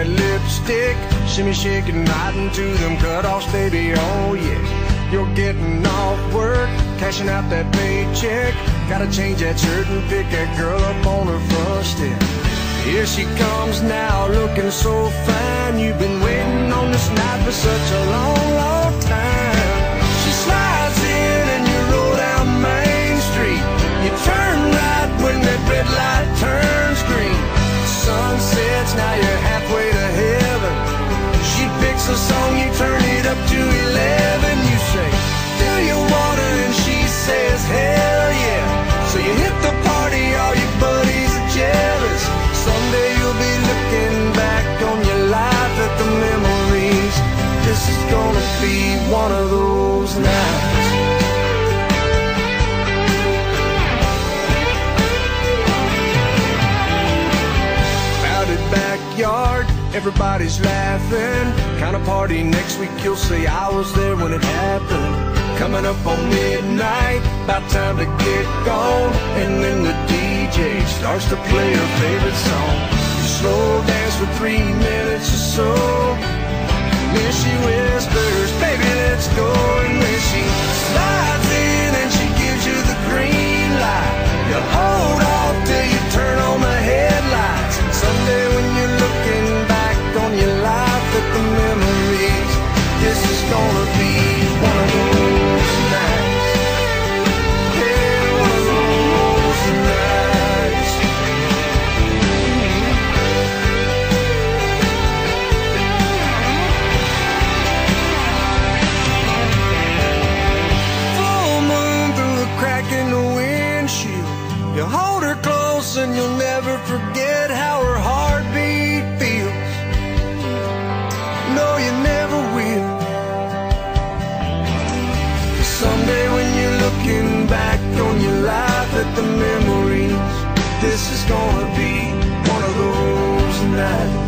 that lipstick, shimmy shaking right into them cutoffs, baby, oh yeah. You're getting off work, cashing out that paycheck. Gotta change that shirt and pick that girl up on her front step. Here she comes now, looking so fine. You've been waiting on this night for such a long, long time. She slides in and you roll down Main Street. You turn right when that red light turns green. The sun sets, now you're halfway to heaven. She picks a song, you turn it up to 11. You say, do you wanna? And she says, hell yeah. So you hit the party, all your buddies are jealous. Someday you'll be looking back on your life at the memories. This is gonna be one of those nights. Crowded backyard, everybody's laughing. Kind of party next week you'll say I was there when it happened. Coming up on midnight, about time to get gone. And then the DJ starts to play her favorite song. You slow dance for 3 minutes or so. Then she whispers, baby, let's go. And then she slides in and she gives you the green light. You hold off till you turn on the headlights. Someday when you're looking back on your life at the memories, this is gonna be one of those nights. Yeah, one of those nights. Full moon through the crack in the windshield. You hold her close and you'll never forget how her heartbeat feels. No, you never will. Someday when you're looking back on your life at the memories, this is gonna be one of those nights.